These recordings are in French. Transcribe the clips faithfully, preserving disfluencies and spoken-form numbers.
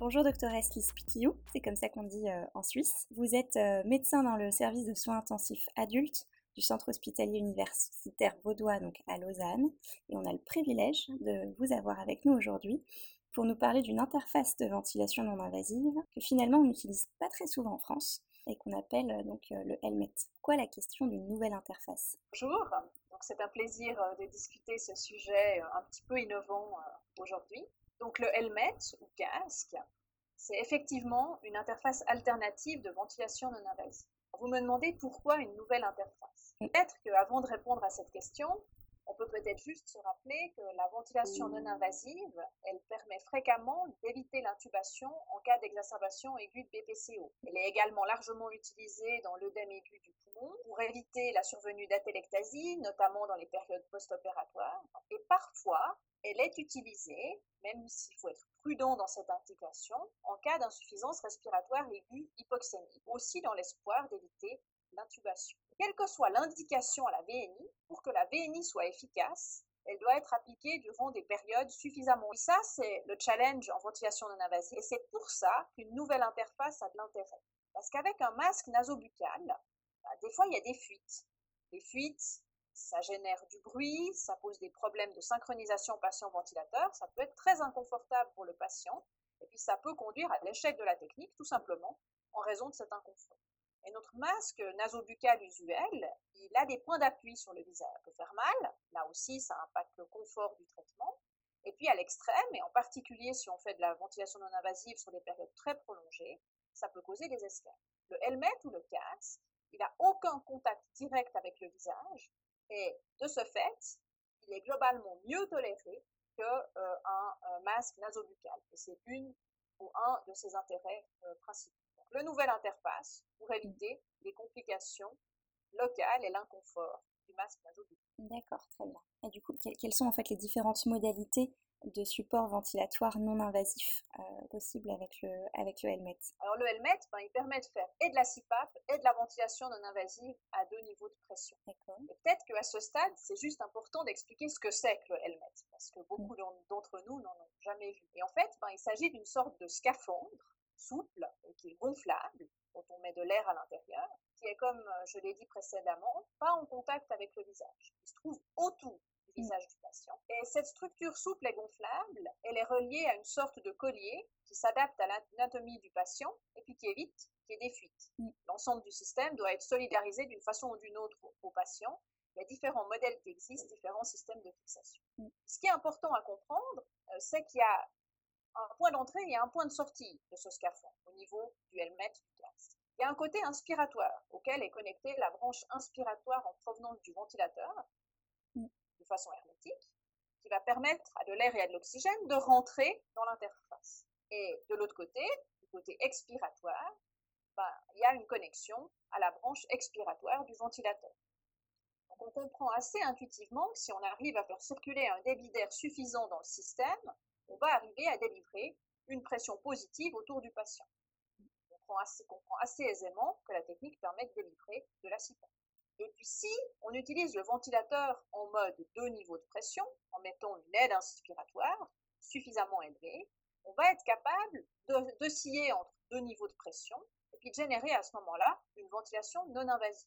Bonjour docteur Esli Spitiou, c'est comme ça qu'on dit euh, en Suisse. Vous êtes euh, médecin dans le service de soins intensifs adultes du centre hospitalier universitaire vaudois, donc à Lausanne, et on a le privilège de vous avoir avec nous aujourd'hui pour nous parler d'une interface de ventilation non invasive que finalement on n'utilise pas très souvent en France et qu'on appelle euh, donc euh, le Helmet. Quoi la question d'une nouvelle interface? Bonjour, donc c'est un plaisir euh, de discuter ce sujet euh, un petit peu innovant euh, aujourd'hui. Donc le helmet ou casque, c'est effectivement une interface alternative de ventilation non invasive. Vous me demandez pourquoi une nouvelle interface. Peut-être qu'avant de répondre à cette question, on peut peut-être juste se rappeler que la ventilation non invasive, elle permet fréquemment d'éviter l'intubation en cas d'exacerbation aiguë de B P C O. Elle est également largement utilisée dans l'œdème aigu du poumon pour éviter la survenue d'atelectasie, notamment dans les périodes post-opératoires. Et parfois, elle est utilisée, même s'il faut être prudent dans cette indication, en cas d'insuffisance respiratoire aiguë hypoxémique, aussi dans l'espoir d'éviter l'intubation. Quelle que soit l'indication à la V N I, pour que la V N I soit efficace, elle doit être appliquée durant des périodes suffisamment. Et ça, c'est le challenge en ventilation non invasive. Et c'est pour ça qu'une nouvelle interface a de l'intérêt. Parce qu'avec un masque nasobuccal, bah, des fois, il y a des fuites. Les fuites, ça génère du bruit, ça pose des problèmes de synchronisation patient-ventilateur, ça peut être très inconfortable pour le patient, et puis ça peut conduire à l'échec de la technique, tout simplement, en raison de cet inconfort. Et notre masque nasobuccal usuel, il a des points d'appui sur le visage. Ça peut faire mal, là aussi ça impacte le confort du traitement. Et puis à l'extrême, et en particulier si on fait de la ventilation non invasive sur des périodes très prolongées, ça peut causer des escales. Le helmet ou le casque, il n'a aucun contact direct avec le visage, et de ce fait, il est globalement mieux toléré qu'un euh, un masque nasobuccal. Et c'est une ou un de ses intérêts euh, principaux. Le nouvelle interface pour éviter les complications locales et l'inconfort du masque nasobuccal. D'accord, très bien. Et du coup, quelles sont en fait les différentes modalités de support ventilatoire non invasif euh, possibles avec le, avec le helmet? Alors le helmet, ben, il permet de faire et de la C PAP et de la ventilation non invasive à deux niveaux de pression. D'accord. Et peut-être qu'à ce stade, c'est juste important d'expliquer ce que c'est que le helmet, parce que beaucoup mmh. d'entre nous n'en ont jamais vu. Et en fait, ben, il s'agit d'une sorte de scaphandre souple, qui est gonflable, dont on met de l'air à l'intérieur, qui est, comme je l'ai dit précédemment, pas en contact avec le visage. Il se trouve autour du visage du patient. Et cette structure souple et gonflable, elle est reliée à une sorte de collier qui s'adapte à l'anatomie du patient et puis qui évite qu'il y ait des fuites. L'ensemble du système doit être solidarisé d'une façon ou d'une autre au patient. Il y a différents modèles qui existent, différents systèmes de fixation. Ce qui est important à comprendre, c'est qu'il y a un point d'entrée et un point de sortie de ce scaphandre au niveau du helmet du casque. Il y a un côté inspiratoire auquel est connectée la branche inspiratoire en provenance du ventilateur mm. de façon hermétique qui va permettre à de l'air et à de l'oxygène de rentrer dans l'interface. Et de l'autre côté, du côté expiratoire, ben, il y a une connexion à la branche expiratoire du ventilateur. Donc on comprend assez intuitivement que si on arrive à faire circuler un débit d'air suffisant dans le système, on va arriver à délivrer une pression positive autour du patient. On comprend assez, comprend assez aisément que la technique permet de délivrer de la C PAP. Et puis si on utilise le ventilateur en mode deux niveaux de pression, en mettant une aide inspiratoire suffisamment élevée, on va être capable d'osciller entre deux niveaux de pression et puis de générer à ce moment-là une ventilation non invasive.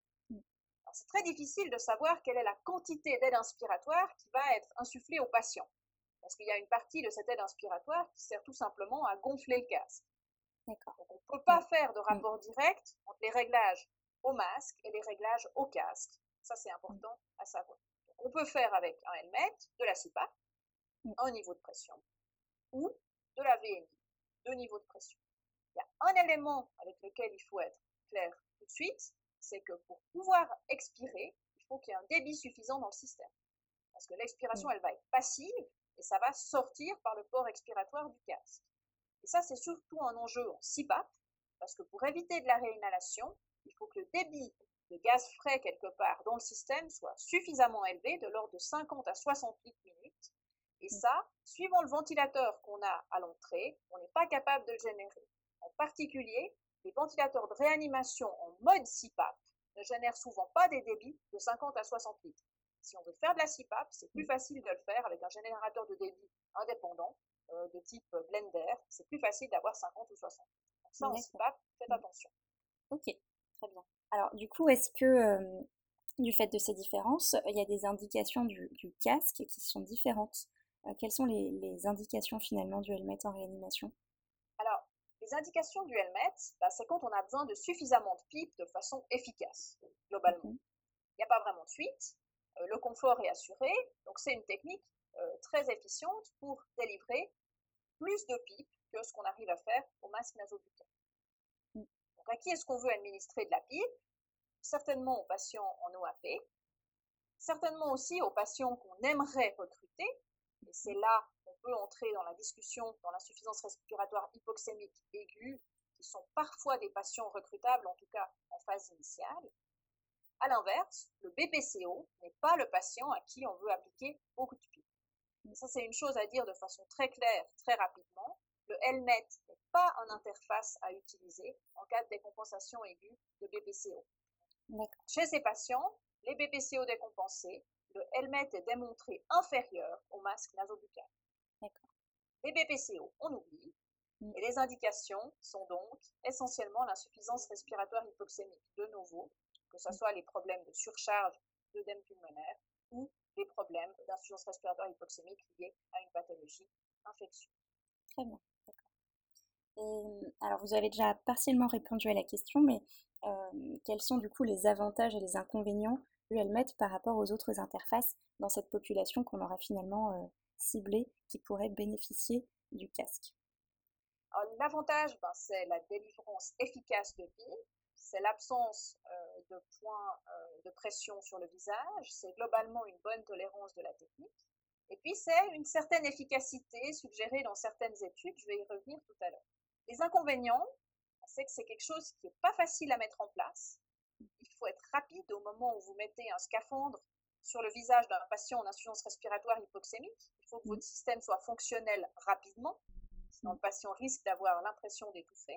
Alors, c'est très difficile de savoir quelle est la quantité d'aide inspiratoire qui va être insufflée au patient. Parce qu'il y a une partie de cette aide inspiratoire qui sert tout simplement à gonfler le casque. D'accord. Donc on ne peut pas mmh. faire de rapport direct entre les réglages au masque et les réglages au casque. Ça, c'est important mmh. à savoir. Donc, on peut faire avec un helmet, de la C PAP, mmh. un niveau de pression, ou de la V N I, deux niveaux de pression. Il y a un élément avec lequel il faut être clair tout de suite, c'est que pour pouvoir expirer, il faut qu'il y ait un débit suffisant dans le système. Parce que l'expiration, mmh. elle va être passive, et ça va sortir par le port expiratoire du casque. Et ça, c'est surtout un enjeu en C PAP, parce que pour éviter de la réinhalation, il faut que le débit de gaz frais quelque part dans le système soit suffisamment élevé, de l'ordre de cinquante à soixante litres minute. Et ça, suivant le ventilateur qu'on a à l'entrée, on n'est pas capable de le générer. En particulier, les ventilateurs de réanimation en mode C PAP ne génèrent souvent pas des débits de cinquante à soixante litres. Si on veut faire de la C PAP, c'est plus facile de le faire avec un générateur de débit indépendant, euh, de type blender, c'est plus facile d'avoir cinquante ou soixante. Donc ça, en D'accord. C PAP, faites Mm. attention. Ok, très bien. Alors, du coup, est-ce que, euh, du fait de ces différences, il y a des indications du, du casque qui sont différentes? Euh, quelles sont les, les indications finalement du helmet en réanimation? Alors, les indications du helmet, bah, c'est quand on a besoin de suffisamment de pipes de façon efficace, globalement. Mhm. Il n'y a pas vraiment de fuite, euh, le confort est assuré, donc c'est une technique euh, très efficiente pour délivrer plus de pipes que ce qu'on arrive à faire au masque nasobuccal. Mm. Donc à qui est-ce qu'on veut administrer de la pipe? Certainement aux patients en O A P, certainement aussi aux patients qu'on aimerait recruter, et c'est là qu'on peut entrer dans la discussion dans l'insuffisance respiratoire hypoxémique aiguë, qui sont parfois des patients recrutables, en tout cas en phase initiale. À l'inverse, le B P C O n'est pas le patient à qui on veut appliquer beaucoup de pipes. Et ça, c'est une chose à dire de façon très claire, très rapidement. Le helmet n'est pas une interface à utiliser en cas de décompensation aiguë de B P C O. D'accord. Chez ces patients, les B P C O décompensés, le helmet est démontré inférieur au masque nasobuccal. D'accord. Les B P C O, on oublie. Mm. Et les indications sont donc essentiellement l'insuffisance respiratoire hypoxémique de nouveau, que ce soit les problèmes de surcharge d'œdème pulmonaire ou des problèmes d'insuffisance respiratoire hypoxémique liés à une pathologie infectieuse. Très bien. Et, alors, vous avez déjà partiellement répondu à la question, mais euh, quels sont du coup les avantages et les inconvénients du helmet par rapport aux autres interfaces dans cette population qu'on aura finalement euh, ciblée qui pourrait bénéficier du casque? Alors, l'avantage, ben, c'est la délivrance efficace de piles, c'est l'absence euh, de points euh, de pression sur le visage, c'est globalement une bonne tolérance de la technique, et puis c'est une certaine efficacité suggérée dans certaines études, je vais y revenir tout à l'heure. Les inconvénients, c'est que c'est quelque chose qui n'est pas facile à mettre en place. Il faut être rapide au moment où vous mettez un scaphandre sur le visage d'un patient en insuffisance respiratoire hypoxémique. Il faut que votre système soit fonctionnel rapidement, sinon le patient risque d'avoir l'impression d'étouffer.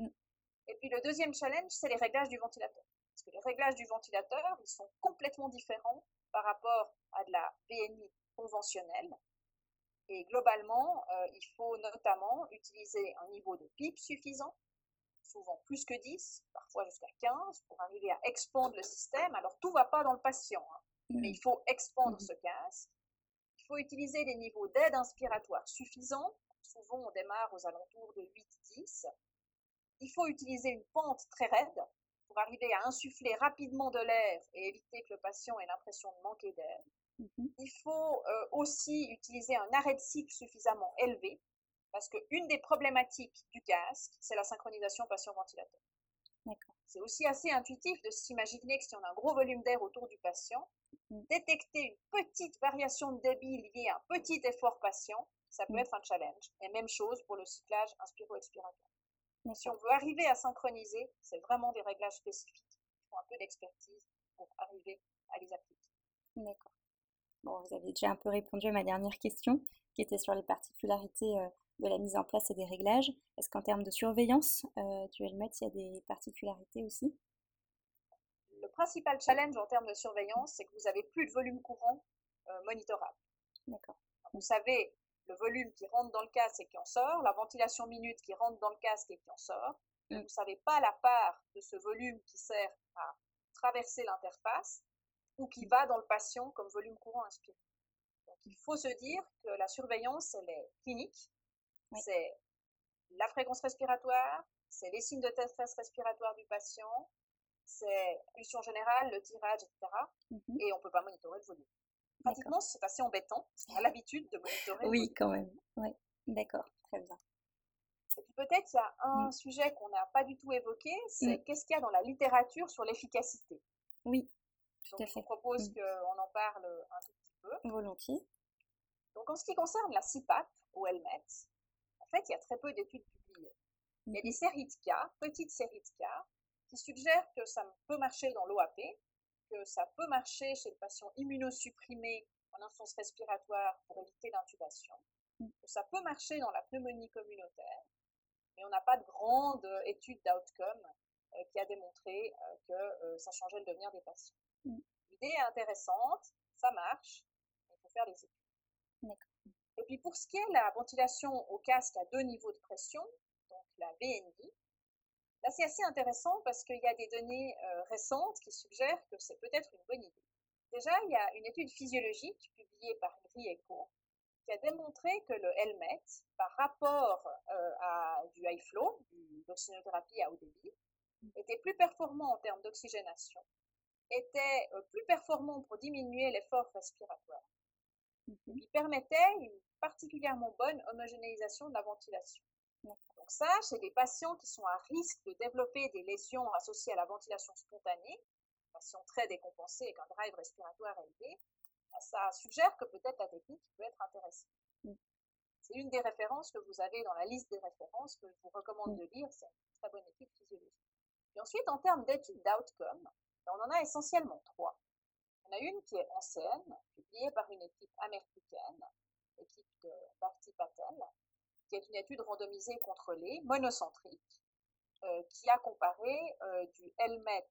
Et puis le deuxième challenge, c'est les réglages du ventilateur. Parce que les réglages du ventilateur, ils sont complètement différents par rapport à de la P N I conventionnelle. Et globalement, euh, il faut notamment utiliser un niveau de pipe suffisant, souvent plus que dix, parfois jusqu'à quinze, pour arriver à expandre le système. Alors tout ne va pas dans le patient, hein, mmh. mais il faut expandre mmh. ce casque. Il faut utiliser des niveaux d'aide inspiratoire suffisants. Souvent, on démarre aux alentours de huit dix. Il faut utiliser une pente très raide pour arriver à insuffler rapidement de l'air et éviter que le patient ait l'impression de manquer d'air. Mmh. Il faut euh, aussi utiliser un arrêt de cycle suffisamment élevé, parce qu'une des problématiques du casque, c'est la synchronisation patient-ventilateur. D'accord. C'est aussi assez intuitif de s'imaginer que si on a un gros volume d'air autour du patient, mmh. détecter une petite variation de débit liée à un petit effort patient, ça peut mmh. être un challenge. Et même chose pour le cyclage inspiro-expiratoire. Si on veut arriver à synchroniser, c'est vraiment des réglages spécifiques. Il faut un peu d'expertise pour arriver à les appliquer. D'accord. Bon, vous avez déjà un peu répondu à ma dernière question, qui était sur les particularités euh, de la mise en place et des réglages. Est-ce qu'en termes de surveillance euh, du helmet, il y a des particularités aussi? Le principal challenge en termes de surveillance, c'est que vous n'avez plus de volume courant euh, monitorable. D'accord. Vous savez le volume qui rentre dans le casque et qui en sort, la ventilation minute qui rentre dans le casque et qui en sort, mais mm. vous ne savez pas la part de ce volume qui sert à traverser l'interface ou qui va dans le patient comme volume courant inspiré. Donc il faut se dire que la surveillance, elle est clinique, oui. c'est la fréquence respiratoire, c'est les signes de détresse respiratoire du patient, c'est pulsion générale, le tirage, et cetera. Mm-hmm. Et on ne peut pas monitorer le volume. Pratiquement, c'est assez embêtant, parce qu'on a l'habitude de monitorer. Oui, quand même. Oui, d'accord, très bien. Et puis peut-être, il y a un mm. sujet qu'on n'a pas du tout évoqué, c'est mm. qu'est-ce qu'il y a dans la littérature sur l'efficacité. Oui, tout Donc, à fait. Je vous propose mm. qu'on en parle un tout petit peu. Volontiers. Donc, en ce qui concerne la C PAP ou helmet, en fait, il y a très peu d'études publiées. Mm. Il y a des séries de cas, petites séries de cas, qui suggèrent que ça peut marcher dans l'O A P, que ça peut marcher chez le patient immunosupprimé en insuffisance respiratoire pour éviter l'intubation, mm. que ça peut marcher dans la pneumonie communautaire, mais on n'a pas de grande étude d'outcome euh, qui a démontré euh, que euh, ça changeait le devenir des patients. Mm. L'idée est intéressante, ça marche, il faut faire des études. D'accord. Et puis pour ce qui est de la ventilation au casque à deux niveaux de pression, donc la V N I, là c'est assez intéressant parce qu'il y a des données euh, récentes qui suggèrent que c'est peut-être une bonne idée. Déjà, il y a une étude physiologique publiée par Gris et co qui a démontré que le helmet, par rapport euh, à du high flow, du, l'oxygénothérapie à haut débit, était plus performant en termes d'oxygénation, était euh, plus performant pour diminuer l'effort respiratoire, et puis permettait une particulièrement bonne homogénéisation de la ventilation. Donc ça, chez des patients qui sont à risque de développer des lésions associées à la ventilation spontanée, patients très décompensés avec un drive respiratoire élevé, ça suggère que peut-être la technique peut être intéressante. Mm. C'est une des références que vous avez dans la liste des références que je vous recommande mm. de lire, c'est une très bonne étude physiologique. Et ensuite, en termes d'études d'outcome, on en a essentiellement trois. On a une qui est ancienne, publiée par une équipe américaine, l'équipe de Bharti Patel, qui est une étude randomisée contrôlée, monocentrique, euh, qui a comparé euh, du helmet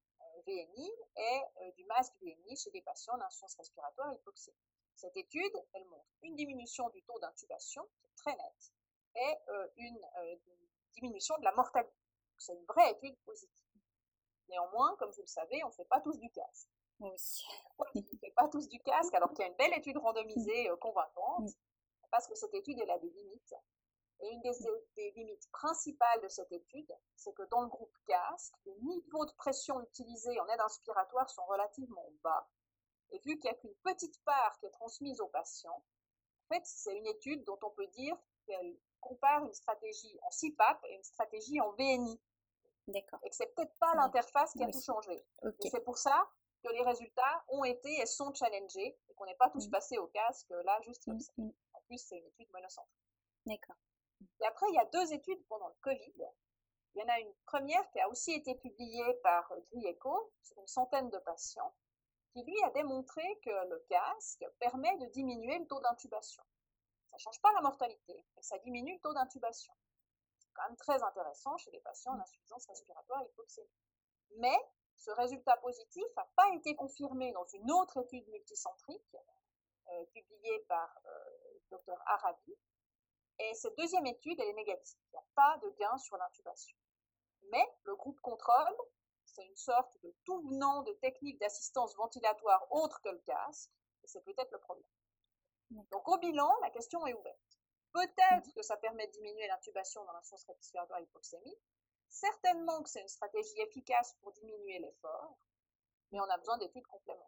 V N I et euh, du masque V N I chez des patients d'insuffisance respiratoire hypoxémique. Cette étude, elle montre une diminution du taux d'intubation, qui est très nette, et euh, une, euh, une diminution de la mortalité. C'est une vraie étude positive. Néanmoins, comme vous le savez, on ne fait pas tous du casque. Oui. Pourquoi on ne fait pas tous du casque alors qu'il y a une belle étude randomisée euh, convaincante? Parce que cette étude, elle a des limites. Et une des, des limites principales de cette étude, c'est que dans le groupe casque, les niveaux de pression utilisés en aide inspiratoire sont relativement bas. Et vu qu'il n'y a qu'une petite part qui est transmise aux patients, en fait, c'est une étude dont on peut dire qu'elle compare une stratégie en C PAP et une stratégie en V N I. D'accord. Et que c'est peut-être pas l'interface qui a oui. tout changé. Okay. Et c'est pour ça que les résultats ont été et sont challengés et qu'on n'est pas tous mmh. passés au casque là juste comme mmh. ça. En plus, c'est une étude monocentrique. D'accord. Et après, il y a deux études pendant le Covid. Il y en a une première qui a aussi été publiée par Gris et co sur une centaine de patients, qui lui a démontré que le casque permet de diminuer le taux d'intubation. Ça ne change pas la mortalité, mais ça diminue le taux d'intubation. C'est quand même très intéressant chez les patients d'insuffisance respiratoire hypoxémique. Mais ce résultat positif n'a pas été confirmé dans une autre étude multicentrique euh, publiée par euh, docteur Arabi. Et cette deuxième étude, elle est négative. Il n'y a pas de gain sur l'intubation. Mais le groupe contrôle, c'est une sorte de tout venant de techniques d'assistance ventilatoire autre que le casque, et c'est peut-être le problème. Donc au bilan, la question est ouverte. Peut-être que ça permet de diminuer l'intubation dans l'insuffisance respiratoire hypoxémique. Certainement que c'est une stratégie efficace pour diminuer l'effort, mais on a besoin d'études complémentaires.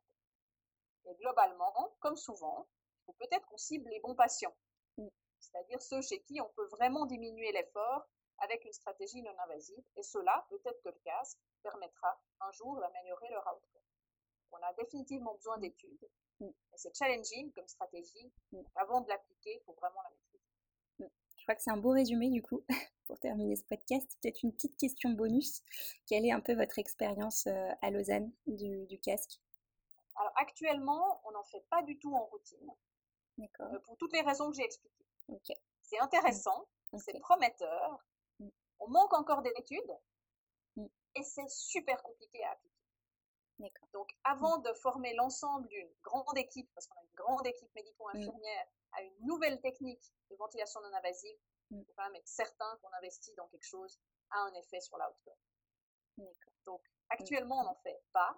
Et globalement, comme souvent, il faut peut-être qu'on cible les bons patients, c'est-à-dire ceux chez qui on peut vraiment diminuer l'effort avec une stratégie non invasive, et cela, peut-être que le casque permettra un jour d'améliorer leur outcome. On a définitivement besoin d'études, et c'est challenging comme stratégie. Avant de l'appliquer, il faut vraiment la maîtriser. Je crois que c'est un beau résumé du coup, pour terminer ce podcast. Peut-être une petite question bonus. Quelle est un peu votre expérience à Lausanne du, du casque? Alors actuellement, on n'en fait pas du tout en routine, euh, pour toutes les raisons que j'ai expliquées. Okay. C'est intéressant, okay. C'est prometteur, mm. On manque encore d'études, mm. Et c'est super compliqué à appliquer. Donc avant mm. de former l'ensemble d'une grande équipe, parce qu'on a une grande équipe médico-infirmière, mm. à une nouvelle technique de ventilation non invasive, il faut quand même être certain qu'on investit dans quelque chose à un effet sur l'outcome. Donc actuellement, on n'en fait pas.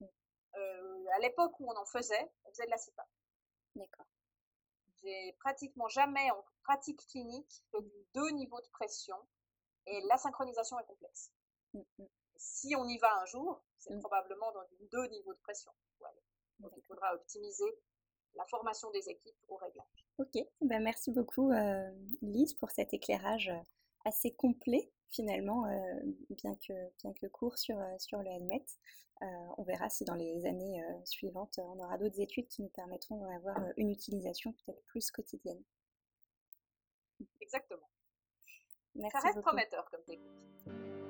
Euh, à l'époque où on en faisait, on faisait de la C PAP. D'accord. J'ai pratiquement jamais en pratique clinique fait du deux niveaux de pression et la synchronisation est complexe. Mm-hmm. Si on y va un jour, c'est mm. probablement dans du deux niveaux de pression. Voilà. Donc il faudra optimiser la formation des équipes au réglage. Ok, ben, merci beaucoup euh, Lise pour cet éclairage assez complet finalement, euh, bien, que, bien que court sur, sur le helmet. Euh, on verra si dans les années euh, suivantes, on aura d'autres études qui nous permettront d'en avoir une utilisation peut-être plus quotidienne. Exactement. Merci Ça reste beaucoup. prometteur comme technique.